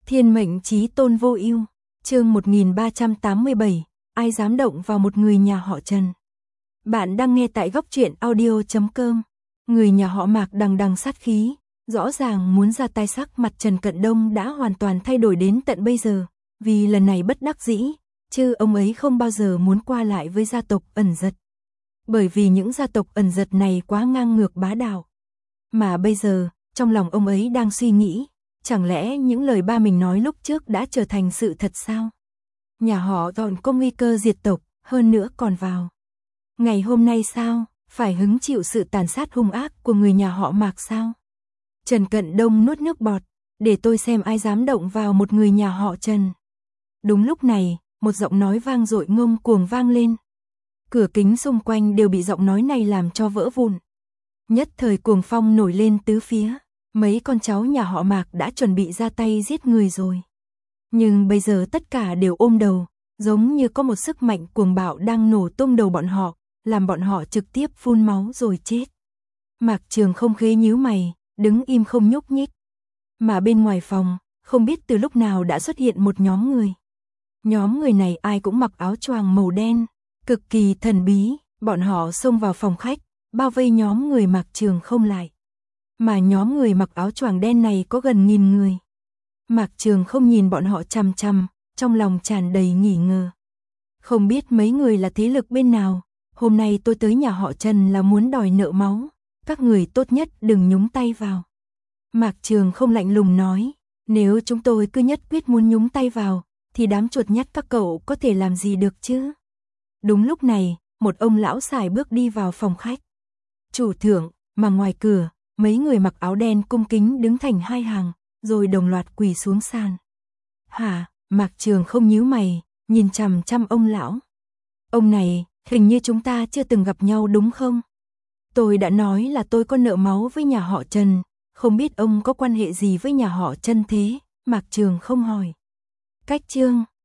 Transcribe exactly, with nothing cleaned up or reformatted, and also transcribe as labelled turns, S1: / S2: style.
S1: Thiên mệnh chí tôn vô ưu, chương một nghìn ba trăm tám mươi bảy, ai dám động vào một người nhà họ Trần. Bạn đang nghe tại góc truyện audio chấm com. Người nhà họ Mạc đằng đằng sát khí, rõ ràng muốn ra tay, sắc mặt Trần Cận Đông đã hoàn toàn thay đổi đến tận bây giờ, vì lần này bất đắc dĩ, chứ ông ấy không bao giờ muốn qua lại với gia tộc Ẩn Dật. Bởi vì những gia tộc Ẩn Dật này quá ngang ngược bá đạo. Mà bây giờ, trong lòng ông ấy đang suy nghĩ, chẳng lẽ những lời ba mình nói lúc trước đã trở thành sự thật sao? Nhà họ còn có nguy cơ diệt tộc, hơn nữa còn vào ngày hôm nay sao, phải hứng chịu sự tàn sát hung ác của người nhà họ Mạc sao? Trần Cận Đông nuốt nước bọt, để tôi xem ai dám động vào một người nhà họ Trần. Đúng lúc này, một giọng nói vang dội ngông cuồng vang lên. Cửa kính xung quanh đều bị giọng nói này làm cho vỡ vụn. Nhất thời cuồng phong nổi lên tứ phía, mấy con cháu nhà họ Mạc đã chuẩn bị ra tay giết người rồi. Nhưng bây giờ tất cả đều ôm đầu, giống như có một sức mạnh cuồng bạo đang nổ tung đầu bọn họ, làm bọn họ trực tiếp phun máu rồi chết. Mạc Trường không khế nhíu mày, đứng im không nhúc nhích. Mà bên ngoài phòng, không biết từ lúc nào đã xuất hiện một nhóm người. Nhóm người này ai cũng mặc áo choàng màu đen, cực kỳ thần bí, bọn họ xông vào phòng khách, bao vây nhóm người Mạc Trường không lại. Mà nhóm người mặc áo choàng đen này có gần nghìn người. Mạc Trường không nhìn bọn họ chằm chằm, trong lòng tràn đầy nghi ngờ. Không biết mấy người là thế lực bên nào, hôm nay tôi tới nhà họ Trần là muốn đòi nợ máu, các người tốt nhất đừng nhúng tay vào. Mạc Trường không lạnh lùng nói, nếu chúng tôi cứ nhất quyết muốn nhúng tay vào, thì đám chuột nhắt các cậu có thể làm gì được chứ? Đúng lúc này, một ông lão sải bước đi vào phòng khách. Chủ thượng, mà ngoài cửa, mấy người mặc áo đen cung kính đứng thành hai hàng, rồi đồng loạt quỳ xuống sàn. Hả? Mạc Trường không nhíu mày, nhìn chằm chằm ông lão. Ông này, hình như chúng ta chưa từng gặp nhau đúng không? Tôi đã nói là tôi có nợ máu với nhà họ Trần, không biết ông có quan hệ gì với nhà họ Trần thế? Mạc Trường không hỏi. Cách chương